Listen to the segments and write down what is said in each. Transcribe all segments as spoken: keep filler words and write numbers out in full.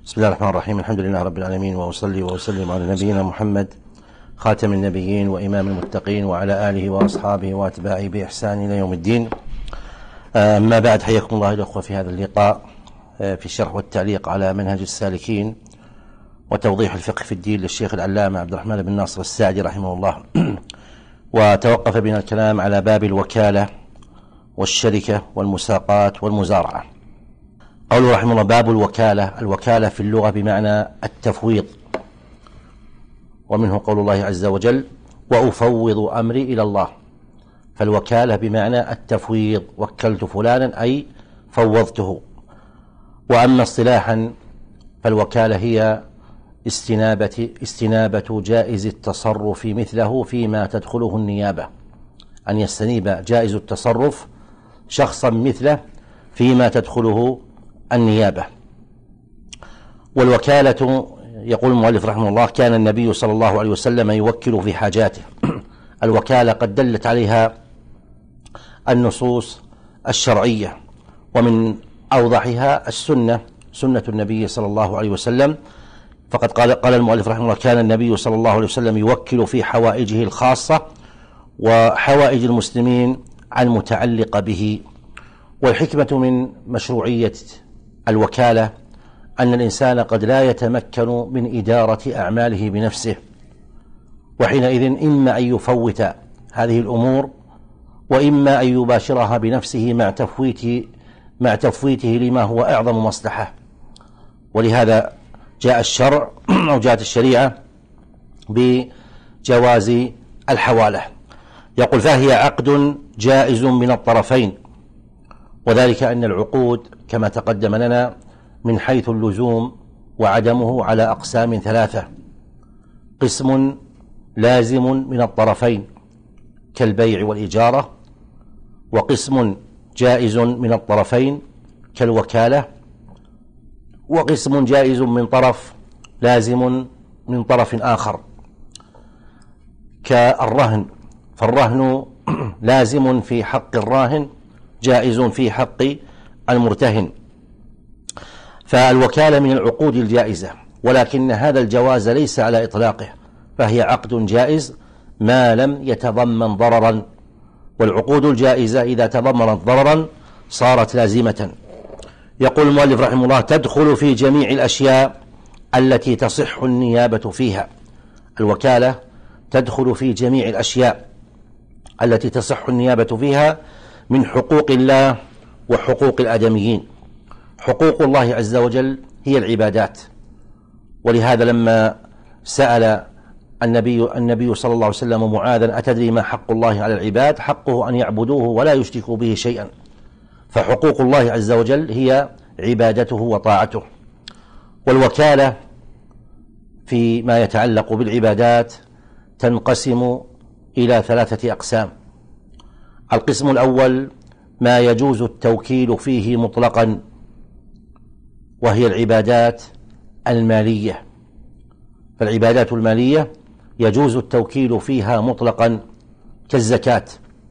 بسم الله الرحمن الرحيم. الحمد لله رب العالمين، وأصلي وأسلم على نبينا محمد خاتم النبيين وإمام المتقين وعلى آله وأصحابه وأتباعه بإحسان إلى يوم الدين. أما بعد، حياكم الله الأخوة في هذا اللقاء في الشرح والتعليق على منهج السالكين وتوضيح الفقه في الدين للشيخ العلامة عبد الرحمن بن ناصر السعدي رحمه الله. وتوقف بنا الكلام على باب الوكالة والشركة والمساقات والمزارعة. قوله رحمه الله: باب الوكالة. الوكالة في اللغة بمعنى التفويض، ومنه قول الله عز وجل: وأفوض أمري إلى الله. فالوكالة بمعنى التفويض، وكلت فلانا أي فوضته. وأما اصطلاحا فالوكالة هي استنابة, استنابة جائز التصرف مثله فيما تدخله النيابة، أن يستنيب جائز التصرف شخصا مثله فيما تدخله النيابة. والوكالة، يقول المؤلف رحمه الله: كان النبي صلى الله عليه وسلم يوكل في حاجاته. الوكالة قد دلت عليها النصوص الشرعية، ومن أوضحها السنة، سنة النبي صلى الله عليه وسلم. فقد قال, قال المؤلف رحمه الله: كان النبي صلى الله عليه وسلم يوكل في حوائجه الخاصة وحوائج المسلمين المتعلقة به. والحكمة من مشروعية الوكالة أن الإنسان قد لا يتمكن من إدارة أعماله بنفسه، وحينئذ إما أن يفوت هذه الأمور، وإما أن يباشرها بنفسه مع تفويته, مع تفويته لما هو أعظم مصلحة. ولهذا جاء الشرع أو جاءت الشريعة بجواز الحوالة. يقول: فهي عقد جائز من الطرفين، وذلك أن العقود كما تقدم لنا من حيث اللزوم وعدمه على أقسام ثلاثة: قسم لازم من الطرفين كالبيع والإجارة، وقسم جائز من الطرفين كالوكالة، وقسم جائز من طرف لازم من طرف آخر كالرهن. فالرهن لازم في حق الراهن، جائز في حق المرتهن. فالوكالة من العقود الجائزة، ولكن هذا الجواز ليس على إطلاقه، فهي عقد جائز ما لم يتضمن ضررا. والعقود الجائزة إذا تضمنت ضررا صارت لازمة. يقول المؤلف رحمه الله: تدخل في جميع الأشياء التي تصح النيابة فيها. الوكالة تدخل في جميع الأشياء التي تصح النيابة فيها من حقوق الله وحقوق الآدميين. حقوق الله عز وجل هي العبادات، ولهذا لما سأل النبي النبي صلى الله عليه وسلم معاذا: أتدري ما حق الله على العباد؟ حقه أن يعبدوه ولا يشركوا به شيئا. فحقوق الله عز وجل هي عبادته وطاعته. والوكالة فيما يتعلق بالعبادات تنقسم إلى ثلاثة أقسام. القسم الأول ما يجوز التوكيل فيه مطلقا، وهي العبادات المالية. فالعبادات المالية يجوز التوكيل فيها مطلقا كالزكاة،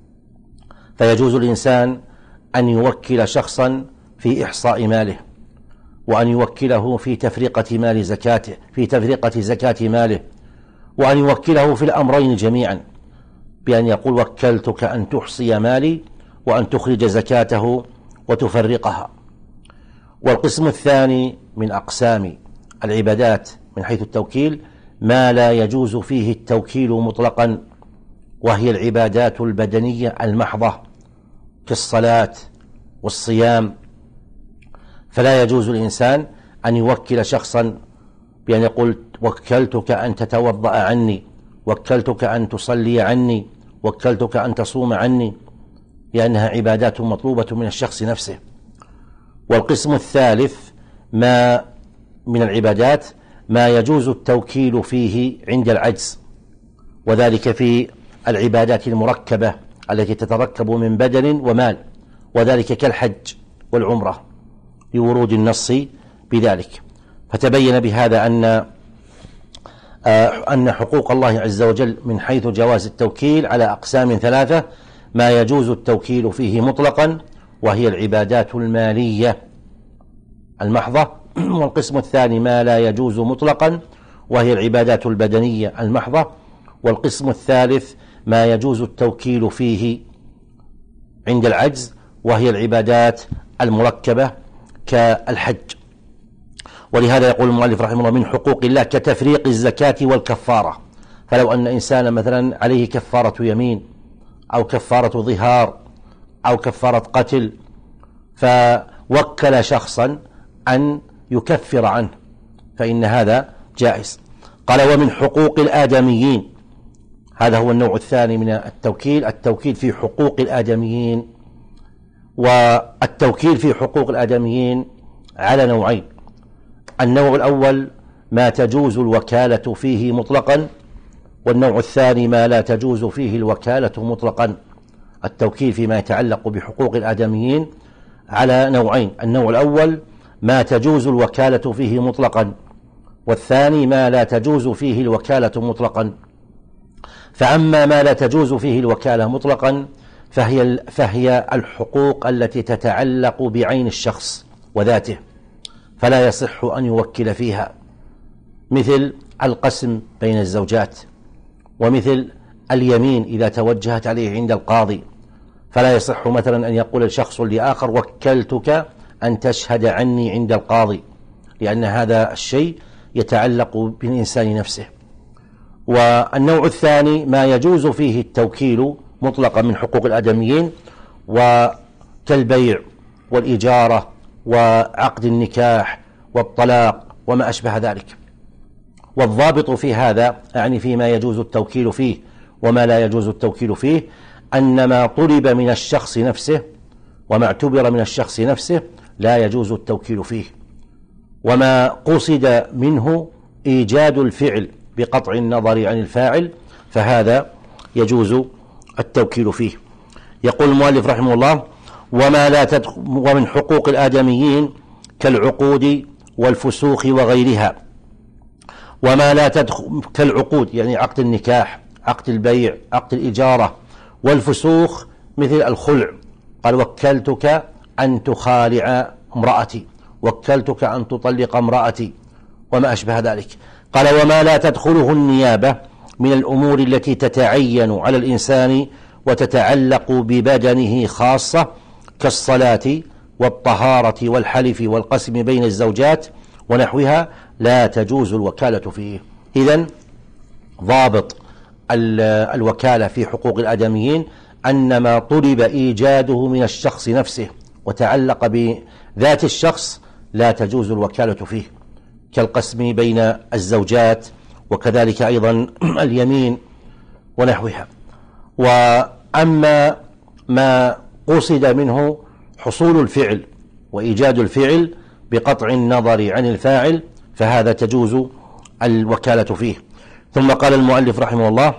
فيجوز الإنسان أن يوكل شخصا في إحصاء ماله، وأن يوكله في تفرقة مال زكاته في تفرقة زكاة ماله، وأن يوكله في الأمرين جميعا، بأن يقول: وكلتك أن تحصي مالي وأن تخرج زكاته وتفرقها. والقسم الثاني من أقسام العبادات من حيث التوكيل ما لا يجوز فيه التوكيل مطلقا، وهي العبادات البدنية المحضة كالصلاة والصيام. فلا يجوز الإنسان أن يوكل شخصا بأن يقول: وكلتك أن تتوضأ عني، وكلتك أن تصلي عني، وكلتك أن تصوم عني، لأنها عبادات مطلوبة من الشخص نفسه. والقسم الثالث ما من العبادات ما يجوز التوكيل فيه عند العجز، وذلك في العبادات المركبة التي تتركب من بدن ومال، وذلك كالحج والعمرة لورود النص بذلك. فتبين بهذا أن أن حقوق الله عز وجل من حيث جواز التوكيل على أقسام ثلاثة: ما يجوز التوكيل فيه مطلقا، وهي العبادات المالية المحضة والقسم الثاني ما لا يجوز مطلقا وهي العبادات البدنية المحضة. والقسم الثالث ما يجوز التوكيل فيه عند العجز وهي العبادات المركبة كالحج. ولهذا يقول المؤلف رحمه الله من حقوق الله كتفريق الزكاة والكفارة. فلو أن إنسانا مثلا عليه كفارة يمين أو كفارة ظهار أو كفارة قتل فوكل شخصا أن يكفر عنه فإن هذا جائز. قال ومن حقوق الآدميين، هذا هو النوع الثاني من التوكيل، التوكيل في حقوق الآدميين. والتوكيل في حقوق الآدميين على نوعين: النوع الأول ما تجوز الوكالة فيه مطلقا، والنوع الثاني ما لا تجوز فيه الوكالة مطلقا. التوكيل فيما يتعلق بحقوق الآدميين على نوعين: النوع الأول ما تجوز الوكالة فيه مطلقا، والثاني ما لا تجوز فيه الوكالة مطلقا. فأما ما لا تجوز فيه الوكالة مطلقا فهي, فهي الحقوق التي تتعلق بعين الشخص وذاته، فلا يصح أن يوكل فيها، مثل القسم بين الزوجات، ومثل اليمين إذا توجهت عليه عند القاضي، فلا يصح مثلا أن يقول الشخص لآخر وكلتك أن تشهد عني عند القاضي، لأن هذا الشيء يتعلق بالإنسان نفسه. والنوع الثاني ما يجوز فيه التوكيل مطلقا من حقوق الآدميين، وكالبيع والإجارة وعقد النكاح والطلاق وما أشبه ذلك. والضابط في هذا، يعني فيما يجوز التوكيل فيه وما لا يجوز التوكيل فيه، أن ما طلب من الشخص نفسه وما اعتبر من الشخص نفسه لا يجوز التوكيل فيه، وما قصد منه إيجاد الفعل بقطع النظر عن الفاعل فهذا يجوز التوكيل فيه. يقول المؤلف رحمه الله وما لا تدخل ومن حقوق الآدميين كالعقود والفسوخ وغيرها. وما لا تدخل كالعقود يعني عقد النكاح، عقد البيع، عقد الإجارة، والفسوخ مثل الخلع، قال وكلتك أن تخالع امرأتي، وكلتك أن تطلق امرأتي وما أشبه ذلك. قال وما لا تدخله النيابة من الأمور التي تتعين على الإنسان وتتعلق ببدنه خاصة كالصلاة والطهارة والحلف والقسم بين الزوجات ونحوها لا تجوز الوكالة فيه. إذن ضابط الوكالة في حقوق الآدميين أن ما طلب إيجاده من الشخص نفسه وتعلق بذات الشخص لا تجوز الوكالة فيه، كالقسم بين الزوجات وكذلك أيضا اليمين ونحوها. وأما ما قصد منه حصول الفعل وإيجاد الفعل بقطع النظر عن الفاعل فهذا تجوز الوكالة فيه. ثم قال المؤلف رحمه الله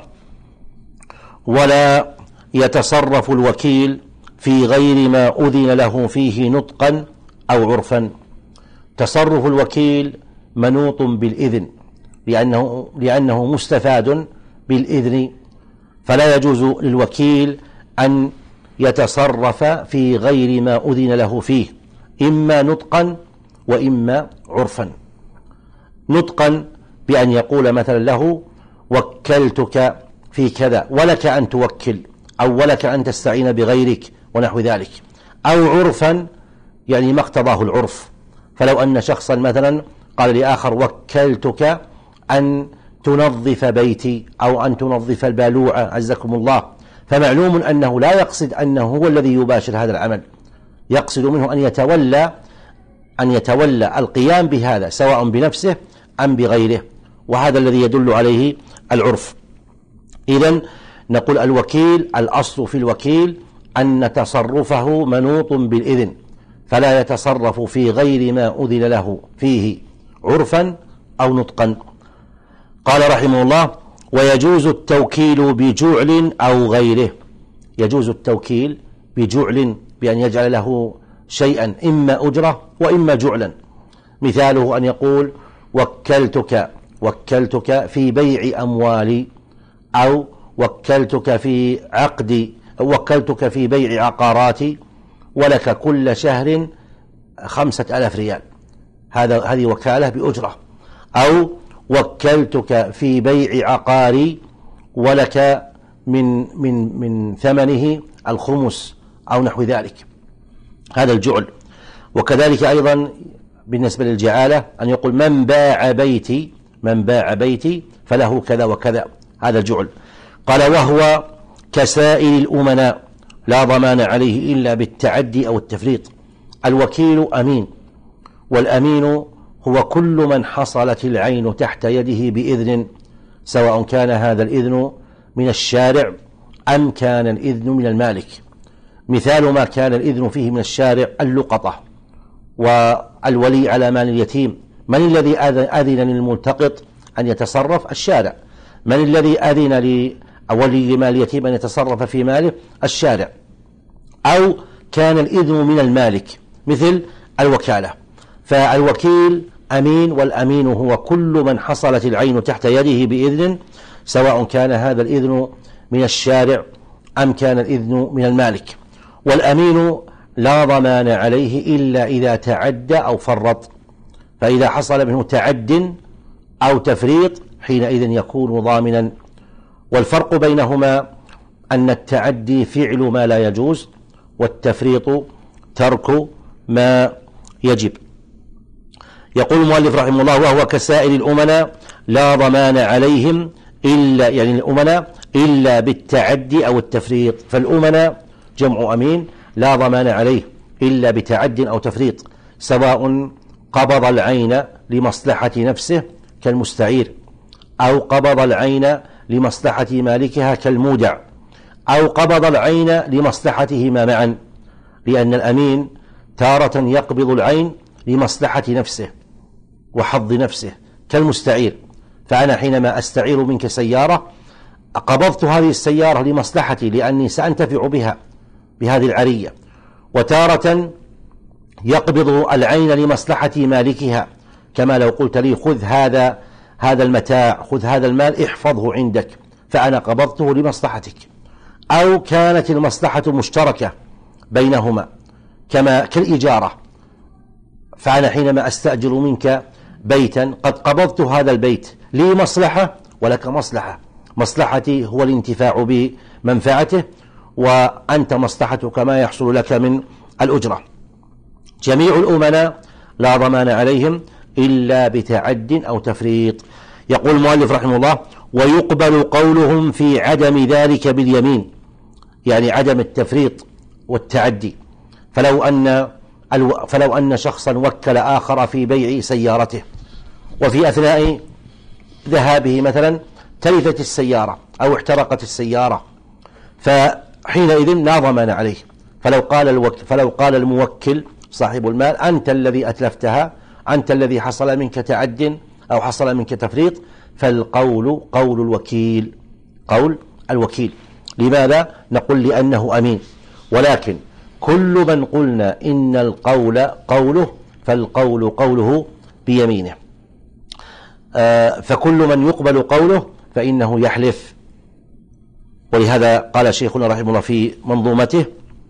ولا يتصرف الوكيل في غير ما أذن له فيه نطقا أو عرفا. تصرف الوكيل منوط بالإذن لأنه, لأنه مستفاد بالإذن، فلا يجوز للوكيل أن يتصرف في غير ما أذن له فيه، إما نطقا وإما عرفا. نطقا بأن يقول مثلا له وكلتك في كذا ولك أن توكل، أو ولك أن تستعين بغيرك ونحو ذلك. أو عرفا يعني ما اقتضاه العرف، فلو أن شخصا مثلا قال لآخر وكلتك أن تنظف بيتي أو أن تنظف البالوعة عزكم الله، فمعلوم أنه لا يقصد أنه هو الذي يباشر هذا العمل، يقصد منه أن يتولى أن يتولى القيام بهذا سواء بنفسه أم بغيره، وهذا الذي يدل عليه العرف. إذن نقول الوكيل الأصل في الوكيل أن تصرفه منوط بالإذن، فلا يتصرف في غير ما أذن له فيه عرفا أو نطقا. قال رحمه الله ويجوز التوكيل بجعل أو غيره. يجوز التوكيل بجعل بأن يجعل له شيئا إما أجرة وإما جعلا. مثاله أن يقول وكلتك وكلتك في بيع أموالي، أو وكلتك في عقد وكلتك في بيع عقاراتي ولك كل شهر خمسة ألاف ريال. هذا هذه وكالة بأجرة، أو وكلتك في بيع عقاري ولك من من من ثمنه الخمس أو نحو ذلك، هذا الجعل. وكذلك أيضا بالنسبة للجعالة أن يقول من باع بيتي من باع بيتي فله كذا وكذا، هذا الجعل. قال وهو كسائر الأمناء لا ضمان عليه إلا بالتعدي أو التفريط. الوكيل أمين، والأمين هو كل من حصلت العين تحت يده بإذن، سواء كان هذا الإذن من الشارع أم كان الإذن من المالك. مثال ما كان الإذن فيه من الشارع اللقطة والولي على مال اليتيم. من الذي أذن للملتقط أن يتصرف؟ الشارع. من الذي أذن لولي مال اليتيم أن يتصرف في ماله؟ الشارع. أو كان الإذن من المالك مثل الوكالة. فالوكيل أمين، والأمين هو كل من حصلت العين تحت يده بإذن، سواء كان هذا الإذن من الشارع أم كان الإذن من المالك. والأمين لا ضمان عليه إلا إذا تعدى أو فرط، فإذا حصل منه تعد أو تفريط حينئذ يكون ضامنا. والفرق بينهما أن التعدي فعل ما لا يجوز، والتفريط ترك ما يجب. يقول المؤلف رحمه الله وهو كسائر الأمناء لا ضمان عليهم إلا يعني الأمناء إلا بالتعدي أو التفريط. فالأمناء جمع أمين لا ضمان عليه إلا بتعد أو تفريط، سواء قبض العين لمصلحة نفسه كالمستعير، أو قبض العين لمصلحة مالكها كالمودع، أو قبض العين لمصلحتهما معا، لأن الأمين تارة يقبض العين لمصلحة نفسه وحظ نفسه كالمستعير. فأنا حينما أستعير منك سيارة قبضت هذه السيارة لمصلحتي لأني سأنتفع بها بهذه العرية. وتارة يقبض العين لمصلحة مالكها، كما لو قلت لي خذ هذا هذا المتاع، خذ هذا المال احفظه عندك، فأنا قبضته لمصلحتك. أو كانت المصلحة مشتركة بينهما كما كالإجارة، فأنا حينما أستأجر منك بيتا قد قبضت هذا البيت لي مصلحة ولك مصلحة، مصلحتي هو الانتفاع بمنفعته، وأنت مصلحتك ما يحصل لك من الأجرة. جميع الأمناء لا ضمان عليهم إلا بتعد أو تفريط. يقول المؤلف رحمه الله ويقبل قولهم في عدم ذلك باليمين، يعني عدم التفريط والتعدي. فلو أن فلو أن شخصا وكل آخر في بيع سيارته، وفي أثناء ذهابه مثلا تلفت السيارة أو احترقت السيارة، فحينئذ لا ضمان عليه. فلو قال الوك فلو قال الموكل صاحب المال أنت الذي أتلفتها، أنت الذي حصل منك تعد أو حصل منك تفريط، فالقول قول الوكيل قول الوكيل. لماذا؟ نقول لأنه أمين. ولكن كل من قلنا إن القول قوله فالقول قوله بيمينه. آه فكل من يقبل قوله فإنه يحلف. ولهذا قال شيخنا رحمه الله في منظومته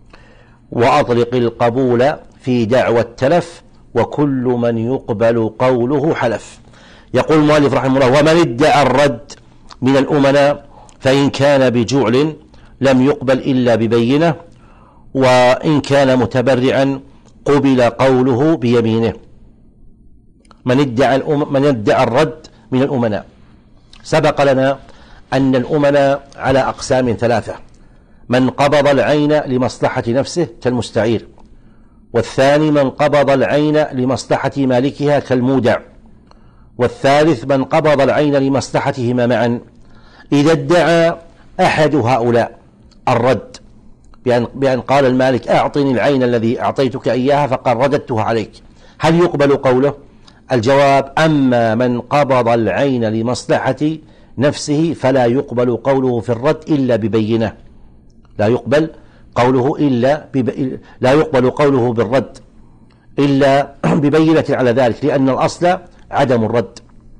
وأطلق القبول في دعوى التلف وكل من يقبل قوله حلف. يقول المؤلف رحمه الله ومن ادعى الرد من الأمناء فإن كان بجعل لم يقبل إلا ببينه، وإن كان متبرعا قبل قوله بيمينه. من ادعى, من ادعى الرد من الأمناء، سبق لنا أن الأمناء على أقسام ثلاثة: من قبض العين لمصلحة نفسه كالمستعير، والثاني من قبض العين لمصلحة مالكها كالمودع، والثالث من قبض العين لمصلحتهما معا. إذا ادعى أحد هؤلاء الرد بأن, بأن قال المالك أعطني العين الذي أعطيتك إياها فقال رددتها عليك، هل يقبل قوله؟ الجواب أما من قبض العين لمصلحة نفسه فلا يقبل قوله في الرد إلا ببينة، لا يقبل قوله إلا بب... لا يقبل قوله بالرد إلا ببينة على ذلك، لأن الأصل عدم الرد.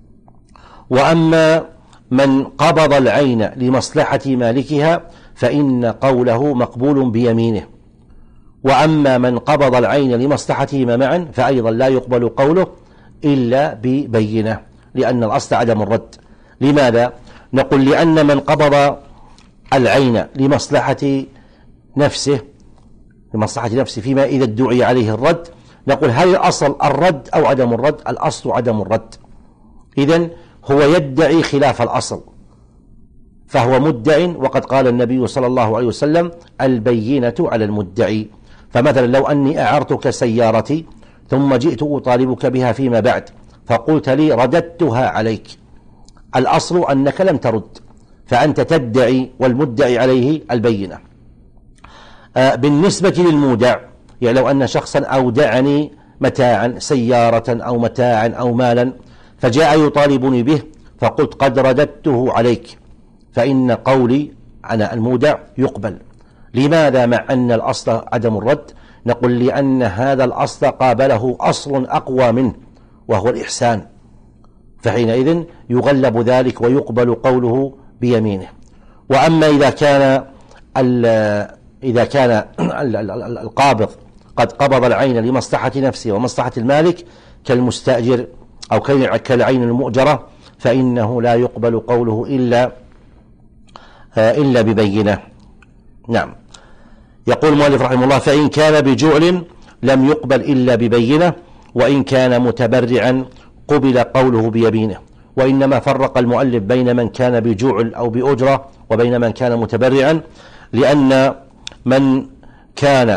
وأما من قبض العين لمصلحة مالكها فإن قوله مقبول بيمينه. وأما من قبض العين لمصلحتهما معا فأيضا لا يقبل قوله إلا ببينة، لأن الأصل عدم الرد. لماذا؟ نقول لأن من قبض العين لمصلحة نفسه لمصلحة نفسه فيما إذا ادعي عليه الرد، نقول هل الأصل الرد أو عدم الرد؟ الأصل عدم الرد. إذن هو يدعي خلاف الأصل فهو مدع، وقد قال النبي صلى الله عليه وسلم البينة على المدعي. فمثلا لو أني أعرتك سيارتي ثم جئت أطالبك بها فيما بعد فقلت لي رددتها عليك، الأصل أنك لم ترد، فأنت تدعي والمدعي عليه البينة. آه بالنسبة للمودع، يعني لو أن شخصا أودعني متاعا سيارة أو متاعا أو مالا فجاء يطالبني به فقلت قد رددته عليك، فإن قولي أنا المودع يقبل. لماذا مع أن الأصل عدم الرد؟ نقول لأن هذا الأصل قابله أصل أقوى منه وهو الإحسان، فحينئذ يغلب ذلك ويقبل قوله بيمينه. وأما إذا كان إذا كان القابض قد قبض العين لمصلحة نفسه ومصلحة المالك كالمستأجر أو كالعين المؤجرة فإنه لا يقبل قوله إلا إلا ببينة. نعم. يقول المؤلف رحمه الله: فإن كان بجعل لم يقبل إلا ببينة، وإن كان متبرعا قبل قوله بيمينه. وإنما فرق المؤلف بين من كان بجعل أو بأجرة وبين من كان متبرعا، لأن من كان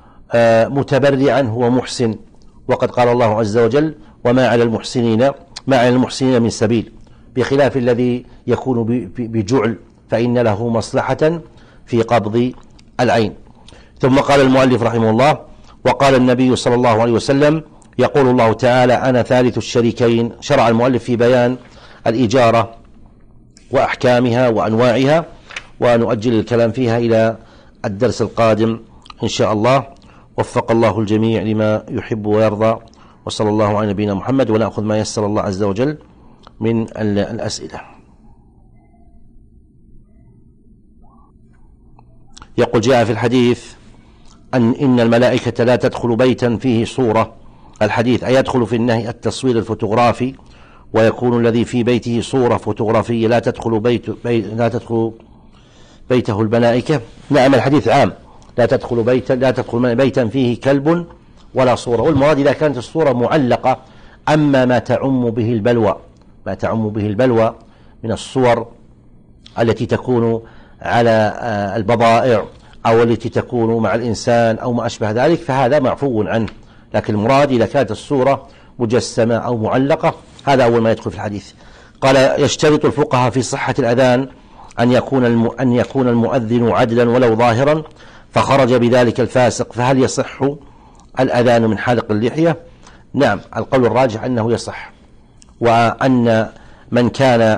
متبرعا هو محسن، وقد قال الله عز وجل: وما على المحسنين ما على المحسنين من سبيل، بخلاف الذي يكون بجعل فإن له مصلحة في قبض العين. ثم قال المؤلف رحمه الله: وقال النبي صلى الله عليه وسلم: يقول الله تعالى: أنا ثالث الشريكين. شرع المؤلف في بيان الإجارة وأحكامها وأنواعها، ونؤجل الكلام فيها إلى الدرس القادم إن شاء الله. وفق الله الجميع لما يحب ويرضى، وصلى الله على نبينا محمد، ونأخذ ما يسر الله عز وجل من الأسئلة. يقول: جاء في الحديث أن إن الملائكة لا تدخل بيتا فيه صورة. الحديث: أيدخل في النهي التصوير الفوتوغرافي ويكون الذي في بيته صورة فوتوغرافية لا تدخل بيت بيت لا تدخل بيته الملائكة؟ نعم، الحديث عام، لا تدخل بيتا لا تدخل بيتا فيه كلب ولا صورة. والمراد إذا كانت الصورة معلقة. أما ما تعم به البلوى ما تعم به البلوى من الصور التي تكون على البضائع أو التي تكون مع الإنسان أو ما أشبه ذلك فهذا معفو عنه. لكن المراد إذا كانت الصورة مجسمة أو معلقة، هذا أول ما يدخل في الحديث. قال: يشترط الفقهاء في صحة الأذان أن يكون الم... أن يكون المؤذن عدلا ولو ظاهرا، فخرج بذلك الفاسق، فهل يصح الأذان من حلق اللحية؟ نعم، القول الراجح أنه يصح، وأن من كان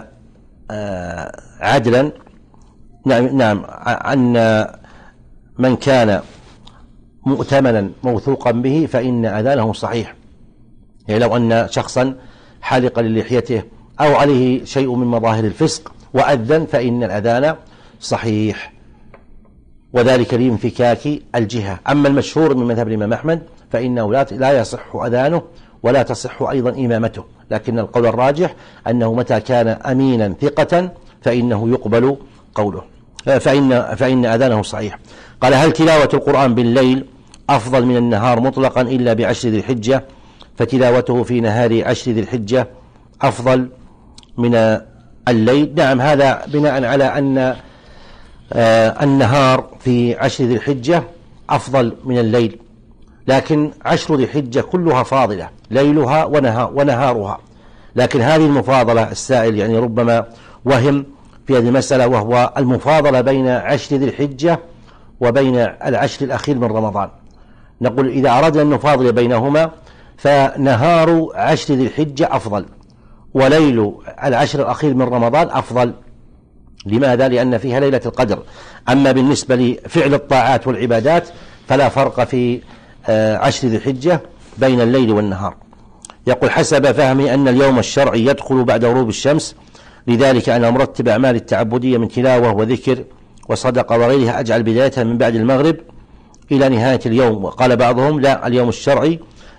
عدلا نعم نعم أن من كان مؤتمنا موثوقا به فإن أذانه صحيح. يعني لو أن شخصا حلق للحيته أو عليه شيء من مظاهر الفسق وأذن فإن الأذان صحيح، وذلك لانفكاك الجهة. أما المشهور من مذهب الإمام أحمد فإنه لا يصح أذانه ولا تصح أيضا إمامته، لكن القول الراجح أنه متى كان أمينا ثقة فإنه يقبل قوله، فإن, فإن أذانه صحيح. قال: هل تلاوة القرآن بالليل أفضل من النهار مطلقا إلا بعشر ذي الحجة، فتلاوته في نهار عشر ذي الحجة أفضل من الليل؟ نعم، هذا بناء على أن آه النهار في عشر ذي الحجة أفضل من الليل، لكن عشر ذي الحجة كلها فاضلة، ليلها ونهارها. لكن هذه المفاضلة السائل يعني ربما وهم في هذه المسألة، وهو المفاضلة بين عشر ذي الحجة وبين العشر الأخير من رمضان. نقول إذا أردنا أن نفاضل بينهما فنهار عشر ذي الحجة أفضل، وليل العشر الأخير من رمضان أفضل. لماذا؟ لأن فيها ليلة القدر. أما بالنسبة لفعل الطاعات والعبادات فلا فرق في عشر ذي الحجة بين الليل والنهار. يقول: حسب فهمي أن اليوم الشرعي يدخل بعد غروب الشمس، لذلك أنا مرتب أعمال التعبدية من تلاوة وذكر وصدقة وغيرها أجعل بدايتها من بعد المغرب إلى نهاية اليوم. وقال بعضهم: لا، اليوم الشرعي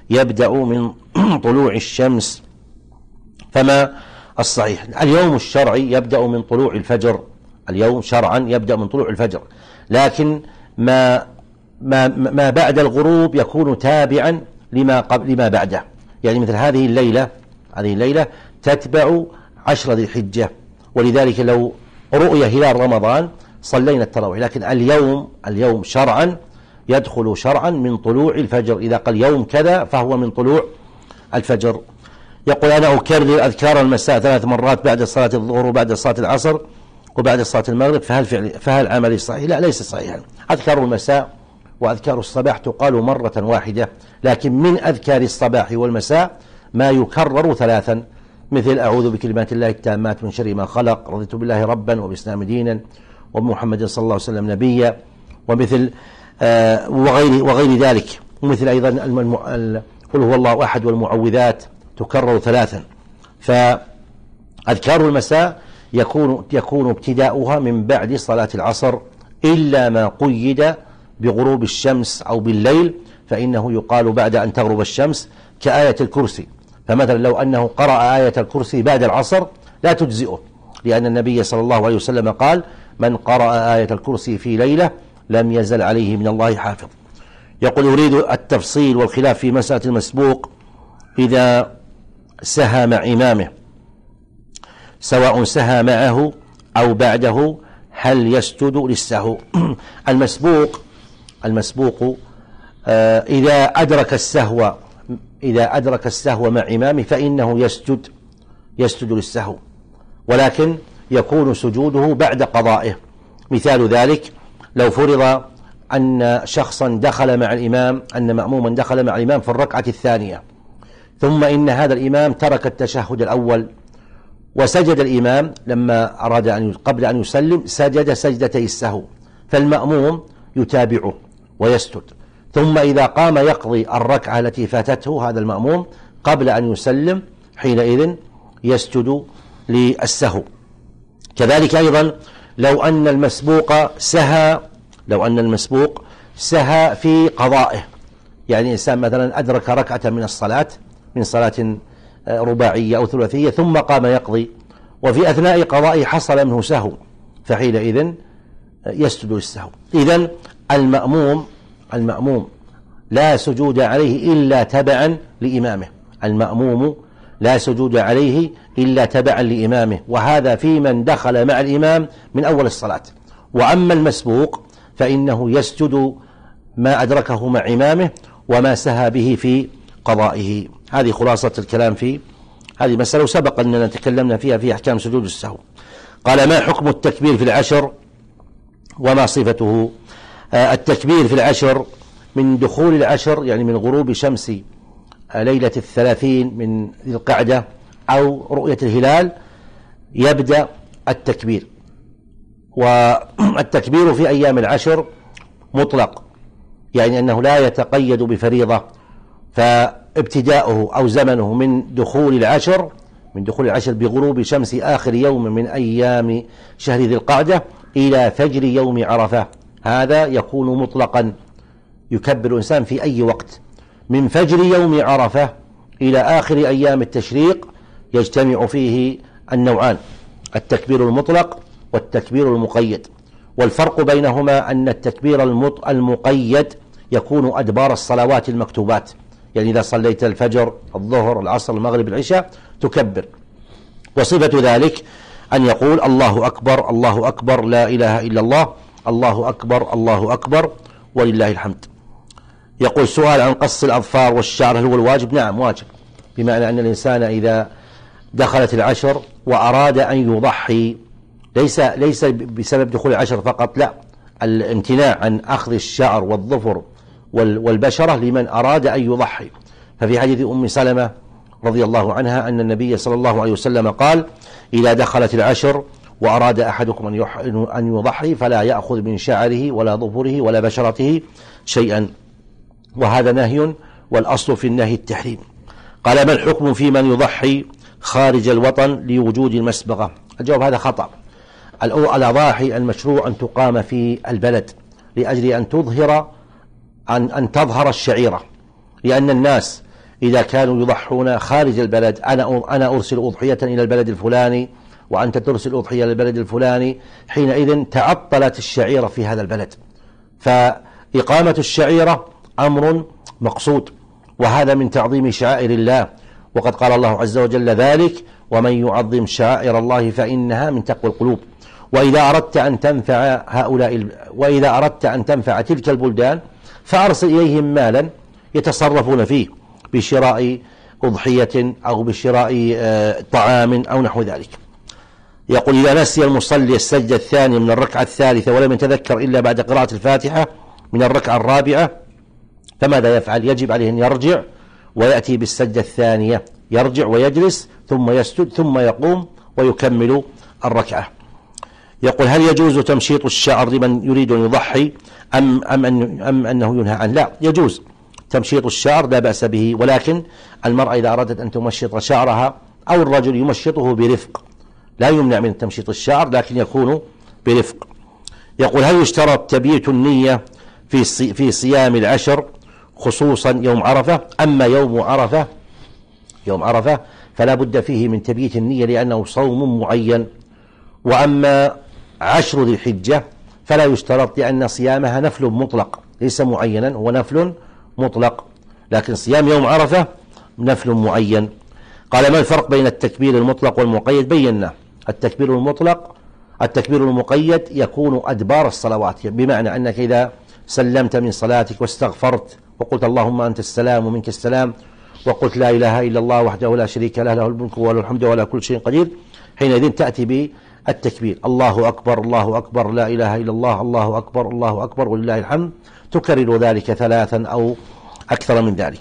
يبدأ من طلوع الشمس. فما الصحيح؟ اليوم الشرعي يبدأ من طلوع الفجر، اليوم شرعا يبدأ من طلوع الفجر، لكن ما ما ما بعد الغروب يكون تابعا لما قبل لما بعده. يعني مثل هذه الليلة هذه الليلة تتبع عشر ذي الحجة، ولذلك لو رؤي هلال رمضان صلينا التراويح. لكن اليوم اليوم شرعا يدخل شرعا من طلوع الفجر، إذا قال يوم كذا فهو من طلوع الفجر. يقول أنا أكرر أذكار المساء ثلاث مرات بعد صلاة الظهر وبعد صلاة العصر وبعد صلاة المغرب، فهل فعل فهل عملي صحيح؟ لا، ليس صحيحا. أذكار المساء وأذكار الصباح تقال مرة واحدة، لكن من أذكار الصباح والمساء ما يكرر ثلاثا، مثل أعوذ بكلمات الله التامات من شر ما خلق، رضيت بالله ربا وبالإسلام دينا وبمحمد صلى الله عليه وسلم نبيا، ومثل آه وغير وغير ذلك، ومثل أيضا قل هو الله أحد والمعوذات تكرر ثلاثا. فأذكار المساء يكون يكون ابتداؤها من بعد صلاة العصر، إلا ما قيد بغروب الشمس أو بالليل فإنه يقال بعد أن تغرب الشمس، كآية الكرسي. فمثلا لو أنه قرأ آية الكرسي بعد العصر لا تجزئه، لأن النبي صلى الله عليه وسلم قال من قرأ آية الكرسي في ليلة لم يزل عليه من الله حافظ. يقول يريد التفصيل والخلاف في مسألة المسبوق إذا سهى مع إمامه، سواء سهى معه أو بعده، هل يسجد للسهو؟ المسبوق المسبوق آه إذا أدرك السهو إذا أدرك السهو مع إمامه فإنه يسجد يسجد للسهو، ولكن يكون سجوده بعد قضائه. مثال ذلك لو فرض أن شخصا دخل مع الإمام أن مأموما دخل مع الإمام في الركعة الثانية، ثم إن هذا الإمام ترك التشهد الأول وسجد الإمام لما أراد أن قبل أن يسلم سجد سجدتي السهو، فالمأموم يتابعه ويسجد، ثم إذا قام يقضي الركعة التي فاتته هذا المأموم قبل أن يسلم حينئذ يسجد للسهو. كذلك أيضا لو أن المسبوق سهى لو أن المسبوق سهى في قضائه، يعني إنسان مثلا أدرك ركعة من الصلاة من صلاة رباعية أو ثلاثية ثم قام يقضي، وفي أثناء قضائه حصل منه سهو، فحينئذ يسجد للسهو. إذن المأموم المأموم لا سجود عليه إلا تبعا لإمامه، المأموم لا سجود عليه إلا تبعا لإمامه، وهذا في من دخل مع الإمام من أول الصلاة. وأما المسبوق فإنه يسجد ما أدركه مع إمامه وما سهى به في قضائه. هذه خلاصة الكلام في هذه مسألة، وسبق أننا تكلمنا فيها في أحكام سجود السهو. قال ما حكم التكبير في العشر وما صفته؟ آه التكبير في العشر من دخول العشر، يعني من غروب شمس ليلة الثلاثين من ذي القعدة أو رؤية الهلال يبدأ التكبير. والتكبير في أيام العشر مطلق، يعني أنه لا يتقيد بفريضة، فابتداؤه أو زمنه من دخول العشر من دخول العشر بغروب شمس آخر يوم من أيام شهر ذي القعدة إلى فجر يوم عرفة، هذا يكون مطلقا، يكبر الإنسان في أي وقت. من فجر يوم عرفة إلى آخر أيام التشريق يجتمع فيه النوعان، التكبير المطلق والتكبير المقيد. والفرق بينهما أن التكبير المقيد يكون أدبار الصلوات المكتوبات، يعني إذا صليت الفجر الظهر العصر المغرب العشاء تكبر، وصفة ذلك أن يقول الله أكبر الله أكبر لا إله إلا الله الله أكبر الله أكبر ولله الحمد. يقول سؤال عن قص الأظفار والشعر، هل هو الواجب؟ نعم واجب، بمعنى أن الإنسان إذا دخلت العشر وأراد أن يضحي، ليس ليس بسبب دخول العشر فقط، لا، الامتناع عن أخذ الشعر والظفر والبشرة لمن أراد أن يضحي. ففي حديث أم سلمة رضي الله عنها أن النبي صلى الله عليه وسلم قال إذا دخلت العشر وأراد أحدكم أن يضحي فلا يأخذ من شعره ولا ظفره ولا بشرته شيئا، وهذا نهي، والأصل في النهي التحريم. قال ما الحكم في من يضحي خارج الوطن لوجود المسبغة؟ الجواب هذا خطأ. الأضاحي المشروع أن تقام في البلد لأجل أن تظهر أن, أن تظهر الشعيرة، لأن الناس إذا كانوا يضحون خارج البلد، أنا أنا أرسل أضحية إلى البلد الفلاني وأنت ترسل أضحية إلى البلد الفلاني، حينئذ تعطلت الشعيرة في هذا البلد. فإقامة الشعيرة أمر مقصود، وهذا من تعظيم شعائر الله، وقد قال الله عز وجل ذلك: ومن يعظم شعائر الله فإنها من تقوى القلوب. وإذا أردت أن تنفع هؤلاء وإذا أردت أن تنفع تلك البلدان فأرسل إليهم مالا يتصرفون فيه بشراء أضحية أو بشراء طعام أو نحو ذلك. يقول: إذا نسي المصلي السجدة الثانية من الركعة الثالثة ولم يتذكر إلا بعد قراءة الفاتحة من الركعة الرابعة فماذا يفعل؟ يجب عليه أن يرجع ويأتي بالسجدة الثانية، يرجع ويجلس ثم يسجد ثم يقوم ويكمل الركعة. يقول: هل يجوز تمشيط الشعر لمن يريد أن يضحي أم, أم, أن أم أنه ينهى عنه؟ لا، يجوز تمشيط الشعر، لا بأس به، ولكن المرأة إذا أرادت أن تمشط شعرها أو الرجل يمشطه برفق، لا يمنع من تمشيط الشعر لكن يكون برفق. يقول: هل يشترط تبييت النية في في صيام العشر خصوصا يوم عرفة؟ أما يوم عرفة يوم عرفة فلا بد فيه من تبييت النية لأنه صوم معين، وأما عشر ذي الحجة فلا يشترط لأن صيامها نفل مطلق ليس معينا، هو نفل مطلق، لكن صيام يوم عرفة نفل معين. قال: ما الفرق بين التكبير المطلق والمقيد؟ بينا. التكبير المطلق التكبير المقيد يكون أدبار الصلوات، بمعنى أنك إذا سلمت من صلاتك واستغفرت وقلت اللهم أنت السلام ومنك السلام وقلت لا إله إلا الله وحده لا شريك له له الملك وله الحمد ولا كل شيء قدير، حينئذ تأتي بالتكبير: الله أكبر الله أكبر لا إله إلا الله الله أكبر الله أكبر ولله الحمد، تكرر ذلك ثلاثا أو أكثر من ذلك.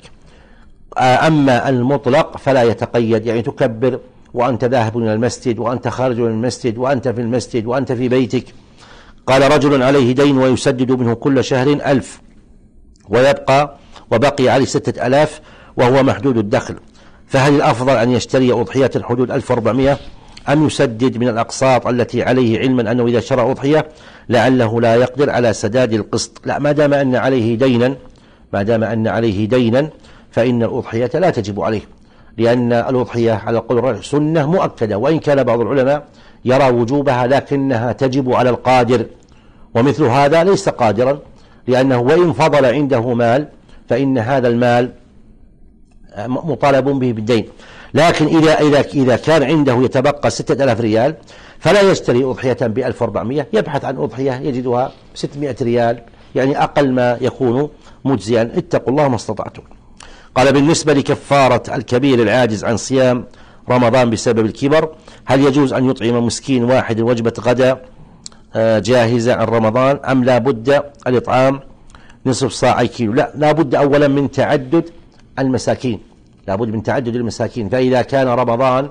أما المطلق فلا يتقيد، يعني تكبر وأنت ذاهب إلى المسجد وأنت خارج من المسجد وأنت في المسجد وأنت في بيتك. قال: رجل عليه دين ويسدد منه كل شهر ألف ويبقى وبقي عليه ستة ألاف وهو محدود الدخل، فهل الأفضل أن يشتري أضحية الحدود ألف وأربعمائة أم يسدد من الأقساط التي عليه، علما أنه إذا شرى أضحية لعله لا يقدر على سداد القسط؟ لا، ما دام أن عليه دينا ما دام أن عليه دينا فإن الأضحية لا تجب عليه، لأن الأضحية على القول سنة مؤكدة، وإن كان بعض العلماء يرى وجوبها لكنها تجب على القادر، ومثل هذا ليس قادرا، لأنه وإن فضل عنده مال فإن هذا المال مطالب به بالدين. لكن إذا إذا إذا كان عنده يتبقى ستة آلاف ريال فلا يشتري أضحية بألف وأربعمائة، يبحث عن أضحية يجدها ستمائة ريال، يعني أقل ما يكون مجزيا. اتقوا الله ما استطعتم. قال: بالنسبة لكفارة الكبير العاجز عن صيام رمضان بسبب الكبر، هل يجوز أن يطعم مسكين واحد وجبة غدا جاهزة عن رمضان أم لا بد الإطعام نصف صاع كيلو؟ لا، لا بد أولا من تعدد المساكين، لا بد من تعدد المساكين، فإذا كان رمضان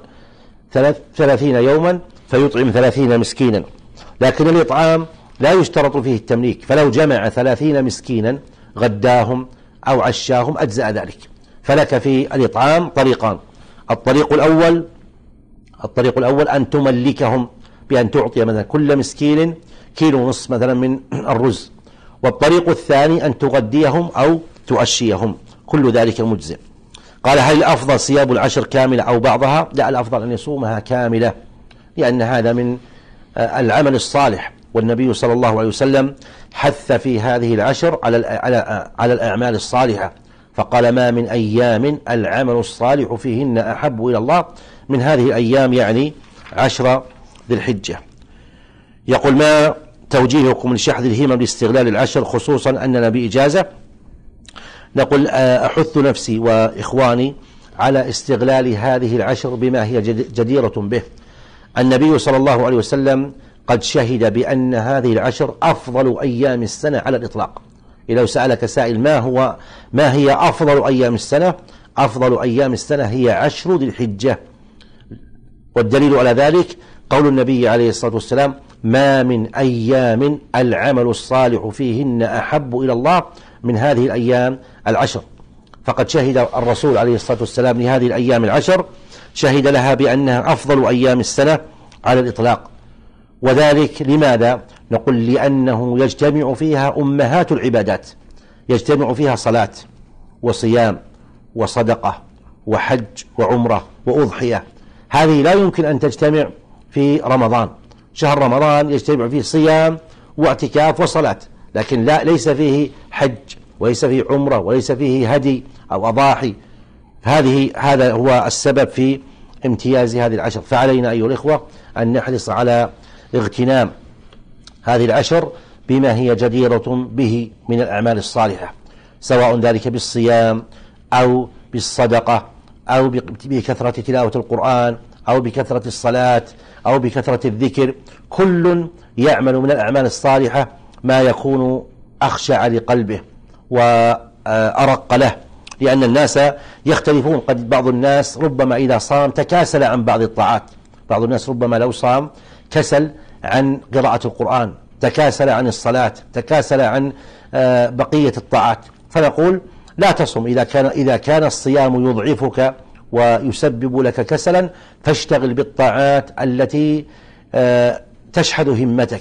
ثلاثين يوما فيطعم ثلاثين مسكينا، لكن الإطعام لا يشترط فيه التمليك، فلو جمع ثلاثين مسكينا غداهم أو عشاهم أجزأ ذلك. فلك في الإطعام طريقان: الطريق الأول الطريق الأول أن تملكهم بأن تعطي مثلا كل مسكين كيلو ونصف مثلا من الرز، والطريق الثاني أن تغديهم أو تؤشيهم، كل ذلك مجزئ. قال: هل الأفضل صيام العشر كاملة أو بعضها؟ لا، الأفضل أن يصومها كاملة، لأن هذا من العمل الصالح، والنبي صلى الله عليه وسلم حث في هذه العشر على على على الأعمال الصالحة، فقال: ما من أيام العمل الصالح فيهن أحب إلى الله من هذه الأيام، يعني عشر ذي الحجة. يقول: ما توجيهكم لشحذ الهمم لاستغلال العشر خصوصا أننا بإجازة؟ نقول: أحث نفسي وإخواني على استغلال هذه العشر بما هي جديرة به. النبي صلى الله عليه وسلم قد شهد بأن هذه العشر أفضل أيام السنة على الإطلاق. إذا سألك سائل ما هو ما هي أفضل أيام السنة؟ أفضل أيام السنة هي عشر ذي الحجة، والدليل على ذلك قول النبي عليه الصلاة والسلام: ما من أيام العمل الصالح فيهن أحب إلى الله من هذه الأيام العشر. فقد شهد الرسول عليه الصلاة والسلام لهذه الأيام العشر، شهد لها بأنها أفضل أيام السنة على الإطلاق. وذلك لماذا؟ نقول: لأنه يجتمع فيها أمهات العبادات، يجتمع فيها صلاة وصيام وصدقة وحج وعمرة وأضحية، هذه لا يمكن أن تجتمع في رمضان. شهر رمضان يجتمع فيه صيام واعتكاف وصلاة، لكن لا ليس فيه حج وليس فيه عمرة وليس فيه هدي أو أضاحي. هذه هذا هو السبب في امتياز هذه العشر. فعلينا أيها الإخوة أن نحرص على اغتنام هذه العشر بما هي جديرة به من الأعمال الصالحة، سواء ذلك بالصيام أو بالصدقة أو بكثرة تلاوة القرآن أو بكثرة الصلاة أو بكثرة الذكر. كل يعمل من الأعمال الصالحة ما يكون أخشع لقلبه وأرق له، لأن الناس يختلفون. قد بعض الناس ربما إذا صام تكاسل عن بعض الطاعات، بعض الناس ربما لو صام كسل عن قراءة القرآن، تكاسل عن الصلاة، تكاسل عن بقية الطاعات. فنقول لا تصم إذا كان إذا كان الصيام يضعفك ويسبب لك كسلا، فاشتغل بالطاعات التي تشحذ همتك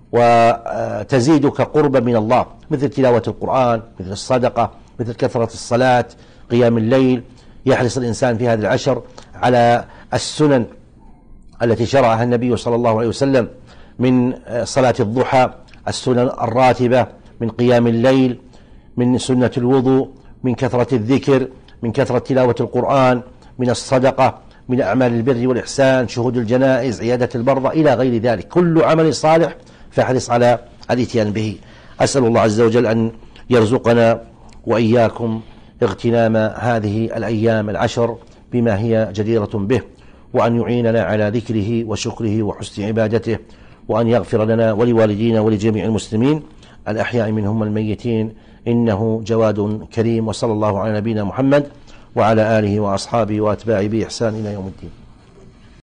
وتزيدك قربا من الله، مثل تلاوة القرآن، مثل الصدقة، مثل كثرة الصلاة، قيام الليل. يحرص الإنسان في هذه العشر على السنن التي شرعها النبي صلى الله عليه وسلم من صلاة الضحى، السنن الراتبة، من قيام الليل، من سنة الوضوء، من كثرة الذكر، من كثرة تلاوة القرآن، من الصدقة، من أعمال البر والإحسان، شهود الجنائز، عيادة المرضى، إلى غير ذلك. كل عمل صالح فاحرص على الاتيان به. أسأل الله عز وجل أن يرزقنا وإياكم اغتنام هذه الأيام العشر بما هي جديرة به، وأن يعيننا على ذكره وشكره وحسن عبادته، وأن يغفر لنا ولوالدينا ولجميع المسلمين الأحياء منهم والميتين، إنه جواد كريم. وصلى الله على نبينا محمد وعلى آله وأصحابه وأتباعه بإحسان إلى يوم الدين.